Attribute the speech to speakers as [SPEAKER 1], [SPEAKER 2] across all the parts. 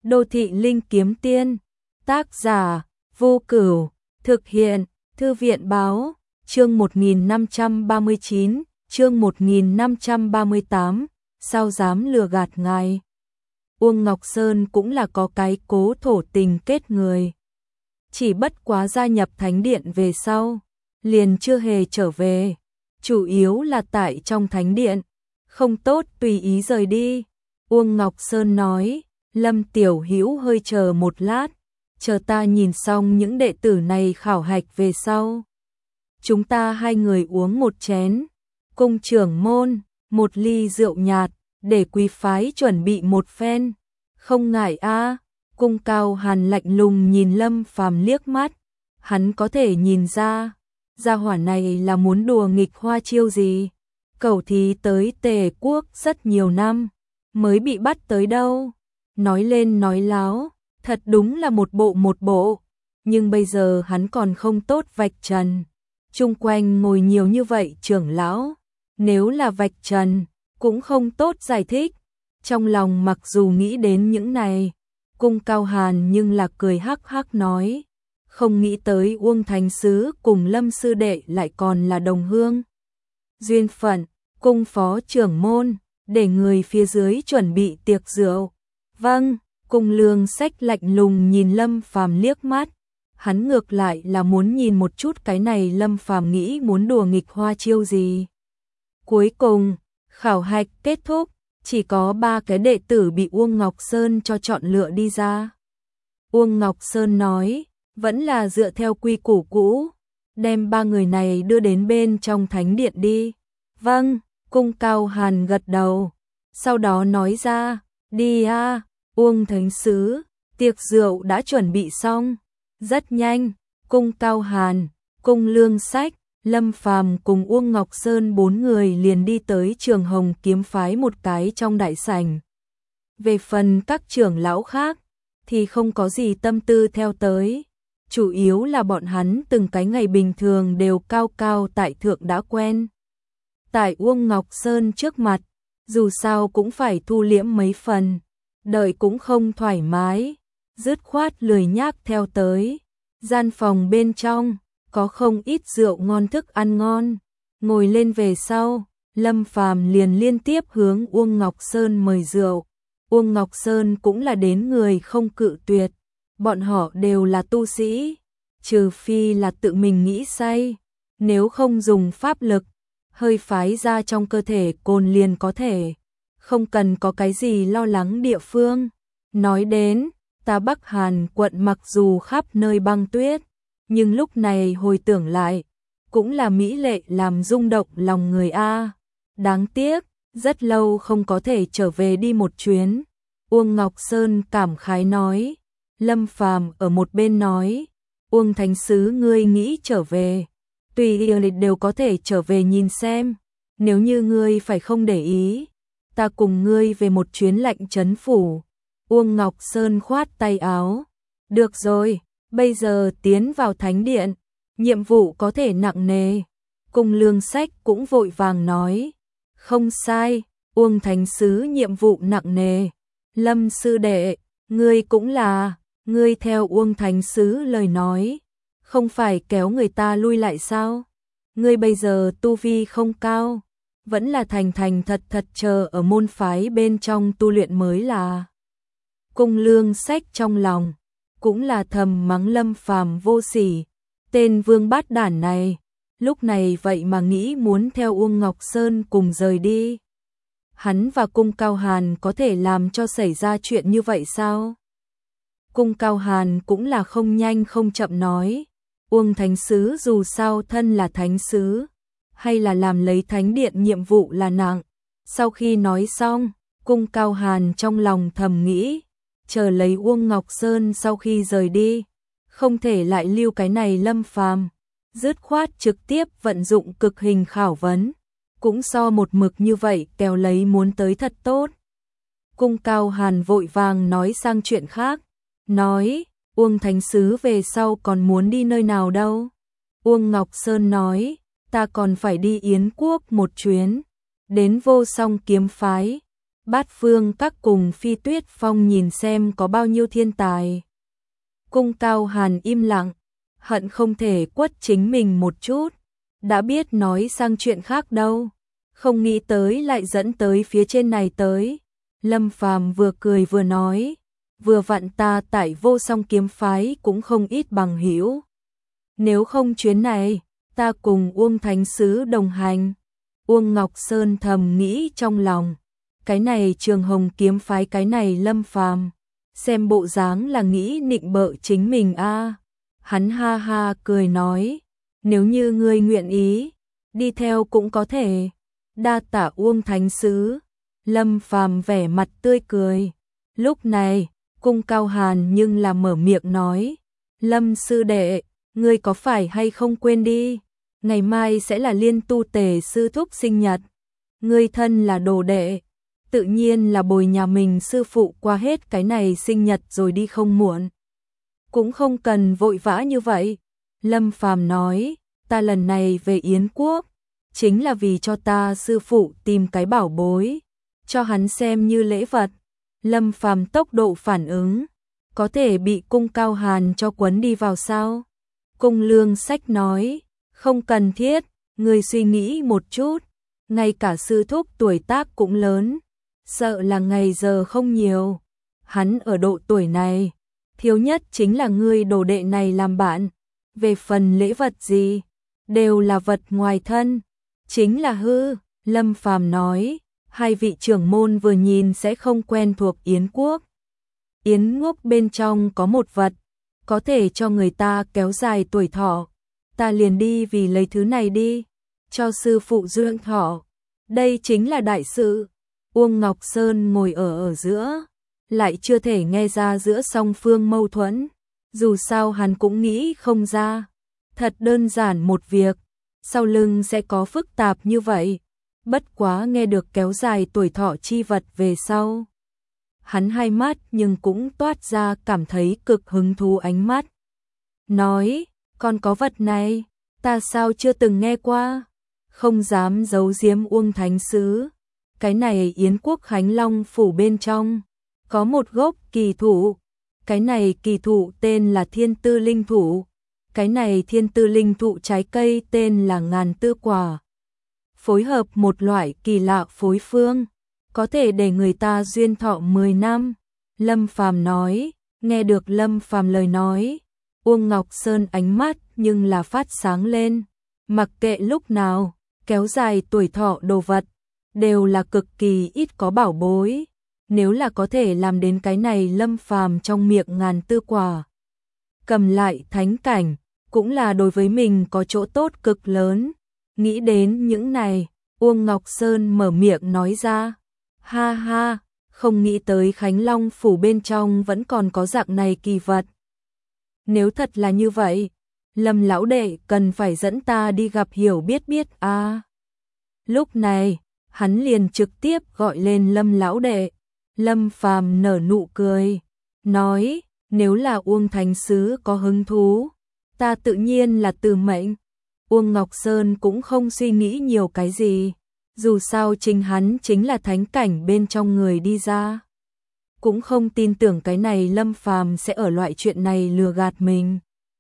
[SPEAKER 1] Đô thị linh kiếm tiên, tác giả, Vô Cửu, thực hiện, Thư viện báo, chương 1539, chương 1538, sao dám lừa gạt ngài. Uông Ngọc Sơn cũng là có cái cố thổ tình kết người. Chỉ bất quá gia nhập thánh điện về sau, liền chưa hề trở về, chủ yếu là tại trong thánh điện, không tốt tùy ý rời đi. Uông Ngọc Sơn nói, Lâm Tiểu Hữu hơi chờ một lát, chờ ta nhìn xong những đệ tử này khảo hạch về sau. Chúng ta hai người uống một chén, cung trưởng môn, một ly rượu nhạt, để quý phái chuẩn bị một phen. Không ngại a. Cung Cao Hàn lạnh lùng nhìn Lâm Phàm liếc mắt, hắn có thể nhìn ra, gia hỏa này là muốn đùa nghịch hoa chiêu gì. Cẩu thí tới Tề quốc rất nhiều năm, mới bị bắt tới đâu. Nói lên nói láo, thật đúng là một bộ. Nhưng bây giờ hắn còn không tốt vạch trần. Chung quanh ngồi nhiều như vậy trưởng lão, nếu là vạch trần, cũng không tốt giải thích. Trong lòng mặc dù nghĩ đến những này, Cung Cao Hàn nhưng là cười hắc hắc nói, không nghĩ tới Uông Thánh Sứ cùng Lâm Sư Đệ lại còn là đồng hương. Duyên phận, cung phó trưởng môn, để người phía dưới chuẩn bị tiệc rượu. Vâng, Cung Lương Sách lạnh lùng nhìn Lâm Phàm liếc mắt, hắn ngược lại là muốn nhìn một chút cái này Lâm Phàm nghĩ muốn đùa nghịch hoa chiêu gì. Cuối cùng, khảo hạch kết thúc, chỉ có 3 cái đệ tử bị Uông Ngọc Sơn cho chọn lựa đi ra. Uông Ngọc Sơn nói, vẫn là dựa theo quy củ cũ, đem 3 người này đưa đến bên trong thánh điện đi. Vâng, Cung Cao Hàn gật đầu, sau đó nói ra, đi a, Uông Thánh Sứ, tiệc rượu đã chuẩn bị xong. Rất nhanh, Cung Cao Hàn, Cung Lương Sách, Lâm Phàm cùng Uông Ngọc Sơn 4 người liền đi tới Trường Hồng kiếm phái một cái trong đại sảnh. Về phần các trưởng lão khác, thì không có gì tâm tư theo tới. Chủ yếu là bọn hắn từng cái ngày bình thường đều cao cao tại thượng đã quen. Tại Uông Ngọc Sơn trước mặt, dù sao cũng phải thu liễm mấy phần, đợi cũng không thoải mái, dứt khoát lười nhác theo tới. Gian phòng bên trong, có không ít rượu ngon thức ăn ngon. Ngồi lên về sau, Lâm Phàm liền liên tiếp hướng Uông Ngọc Sơn mời rượu. Uông Ngọc Sơn cũng là đến người không cự tuyệt. Bọn họ đều là tu sĩ, trừ phi là tự mình nghĩ say, nếu không dùng pháp lực, hơi phái ra trong cơ thể cồn liền có thể, không cần có cái gì lo lắng địa phương. Nói đến, ta Bắc Hàn quận mặc dù khắp nơi băng tuyết, nhưng lúc này hồi tưởng lại, cũng là mỹ lệ làm rung động lòng người a. Đáng tiếc, rất lâu không có thể trở về đi một chuyến. Uông Ngọc Sơn cảm khái nói. Lâm Phàm ở một bên nói, Uông Thánh Sứ ngươi nghĩ trở về, tùy ý đều có thể trở về nhìn xem, nếu như ngươi phải không để ý, ta cùng ngươi về một chuyến lạnh trấn phủ. Uông Ngọc Sơn khoát tay áo, được rồi, bây giờ tiến vào thánh điện, nhiệm vụ có thể nặng nề. Cung Lương Sách cũng vội vàng nói, không sai, Uông Thánh Sứ nhiệm vụ nặng nề. Lâm Sư Đệ, ngươi cũng là, ngươi theo Uông Thánh Sứ lời nói, không phải kéo người ta lui lại sao? Ngươi bây giờ tu vi không cao, vẫn là thành thật chờ ở môn phái bên trong tu luyện mới là. Cung Lương Sách trong lòng cũng là thầm mắng Lâm Phàm vô sỉ, tên vương bát đản này, lúc này vậy mà nghĩ muốn theo Uông Ngọc Sơn cùng rời đi. Hắn và Cung Cao Hàn có thể làm cho xảy ra chuyện như vậy sao? Cung Cao Hàn cũng là không nhanh không chậm nói, Uông Thánh Sứ dù sao thân là Thánh Sứ, hay là làm lấy thánh điện nhiệm vụ là nặng. Sau khi nói xong, Cung Cao Hàn trong lòng thầm nghĩ, chờ lấy Uông Ngọc Sơn sau khi rời đi, không thể lại lưu cái này Lâm Phàm, dứt khoát trực tiếp vận dụng cực hình khảo vấn, cũng so một mực như vậy kéo lấy muốn tới thật tốt. Cung Cao Hàn vội vàng nói sang chuyện khác, nói, Uông Thánh Sứ về sau còn muốn đi nơi nào đâu? Uông Ngọc Sơn nói, ta còn phải đi Yến quốc một chuyến, đến Vô Song kiếm phái, Bát Phương Các cùng Phi Tuyết Phong nhìn xem có bao nhiêu thiên tài. Cung Cao Hàn im lặng, hận không thể quất chính mình một chút, đã biết nói sang chuyện khác đâu, không nghĩ tới lại dẫn tới phía trên này tới. Lâm Phàm vừa cười vừa nói, vừa vặn ta tại Vô Song kiếm phái cũng không ít bằng hữu. Nếu không chuyến này, ta cùng Uông Thánh Sứ đồng hành. Uông Ngọc Sơn thầm nghĩ trong lòng, cái này Trường Hồng kiếm phái, cái này Lâm Phàm, xem bộ dáng là nghĩ nịnh bợ chính mình a. Hắn ha ha cười nói, nếu như ngươi nguyện ý, đi theo cũng có thể. Đa tạ Uông Thánh Sứ. Lâm Phàm vẻ mặt tươi cười. Lúc này, Cung Cao Hàn nhưng là mở miệng nói, Lâm sư đệ, ngươi có phải hay không quên đi, ngày mai sẽ là Liên Tu Tề sư thúc sinh nhật. Ngươi thân là đồ đệ, tự nhiên là bồi nhà mình sư phụ qua hết cái này sinh nhật rồi đi không muộn. Cũng không cần vội vã như vậy. Lâm Phàm nói, ta lần này về Yến Quốc, chính là vì cho ta sư phụ tìm cái bảo bối, cho hắn xem như lễ vật. Lâm Phàm tốc độ phản ứng, có thể bị Cung Cao Hàn cho quấn đi vào sao? Cung Lương Sách nói, không cần thiết, người suy nghĩ một chút, ngay cả sư thúc tuổi tác cũng lớn, sợ là ngày giờ không nhiều. Hắn ở độ tuổi này, thiếu nhất chính là ngươi đồ đệ này làm bạn. Về phần lễ vật gì, đều là vật ngoài thân, chính là hư. Lâm Phàm nói, hai vị trưởng môn vừa nhìn sẽ không quen thuộc Yến Quốc. Yến Quốc bên trong có một vật, có thể cho người ta kéo dài tuổi thọ. Ta liền đi vì lấy thứ này đi, cho sư phụ dưỡng thọ. Đây chính là đại sự. Uông Ngọc Sơn ngồi ở giữa, lại chưa thể nghe ra giữa song phương mâu thuẫn. Dù sao hắn cũng nghĩ không ra. Thật đơn giản một việc, sau lưng sẽ có phức tạp như vậy. Bất quá nghe được kéo dài tuổi thọ chi vật về sau, hắn hai mắt nhưng cũng toát ra cảm thấy cực hứng thú ánh mắt. Nói, còn có vật này, ta sao chưa từng nghe qua? Không dám giấu giếm Uông Thánh Sứ. Cái này Yến Quốc Khánh Long phủ bên trong, có một gốc kỳ thụ. Cái này kỳ thụ tên là Thiên Tư Linh Thụ. Cái này Thiên Tư Linh Thụ trái cây tên là Ngàn Tư Quả. Phối hợp một loại kỳ lạ phối phương, có thể để người ta duyên thọ 10 năm. Lâm Phàm nói, nghe được Lâm Phàm lời nói, Uông Ngọc Sơn ánh mắt nhưng là phát sáng lên. Mặc kệ lúc nào, kéo dài tuổi thọ đồ vật, đều là cực kỳ ít có bảo bối. Nếu là có thể làm đến cái này, Lâm Phàm trong miệng Ngàn Tư Quả, cầm lại thánh cảnh, cũng là đối với mình có chỗ tốt cực lớn. Nghĩ đến những này, Uông Ngọc Sơn mở miệng nói ra, ha ha, không nghĩ tới Khánh Long phủ bên trong vẫn còn có dạng này kỳ vật. Nếu thật là như vậy, Lâm lão đệ cần phải dẫn ta đi gặp hiểu biết a. Lúc này, hắn liền trực tiếp gọi lên Lâm lão đệ. Lâm Phàm nở nụ cười, nói, nếu là Uông Thánh Sứ có hứng thú, ta tự nhiên là từ mệnh. Uông Ngọc Sơn cũng không suy nghĩ nhiều cái gì, dù sao chính hắn chính là thánh cảnh bên trong người đi ra. Cũng không tin tưởng cái này Lâm Phàm sẽ ở loại chuyện này lừa gạt mình.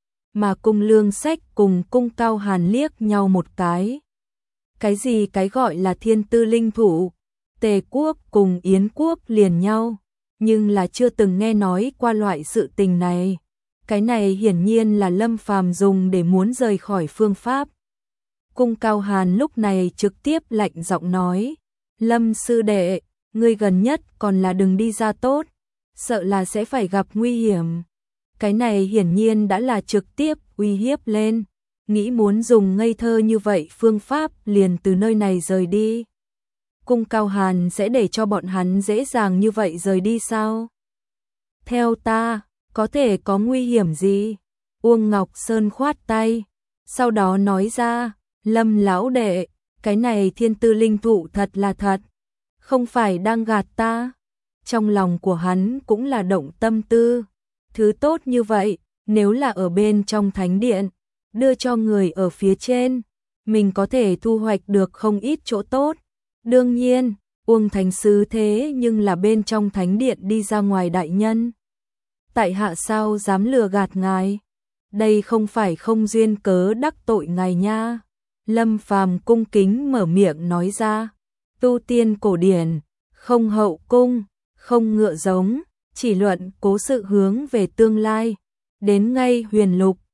[SPEAKER 1] Mà Cung Lương Sách cùng Cung Cao Hàn liếc nhau một cái. Cái gì cái gọi là Thiên Tư Linh Thụ, Tề Quốc cùng Yến Quốc liền nhau, nhưng là chưa từng nghe nói qua loại sự tình này. Cái này hiển nhiên là Lâm Phàm dùng để muốn rời khỏi phương pháp. Cung Cao Hàn lúc này trực tiếp lạnh giọng nói, Lâm sư đệ, ngươi gần nhất còn là đừng đi ra tốt, sợ là sẽ phải gặp nguy hiểm. Cái này hiển nhiên đã là trực tiếp uy hiếp lên, nghĩ muốn dùng ngây thơ như vậy phương pháp liền từ nơi này rời đi. Cung Cao Hàn sẽ để cho bọn hắn dễ dàng như vậy rời đi sao? Theo ta, có thể có nguy hiểm gì? Uông Ngọc Sơn khoát tay, sau đó nói ra, Lâm lão đệ, cái này Thiên Tư Linh Thụ thật là thật, không phải đang gạt ta. Trong lòng của hắn cũng là động tâm tư, thứ tốt như vậy, nếu là ở bên trong thánh điện, đưa cho người ở phía trên, mình có thể thu hoạch được không ít chỗ tốt. Đương nhiên, Uông Thánh Sứ thế nhưng là bên trong thánh điện đi ra ngoài đại nhân. Tại hạ sao dám lừa gạt ngài? Đây không phải không duyên cớ đắc tội ngài nha. Lâm Phàm cung kính mở miệng nói ra. Tu tiên cổ điển, không hậu cung, không ngựa giống, chỉ luận cố sự hướng về tương lai. Đến ngay huyền lục,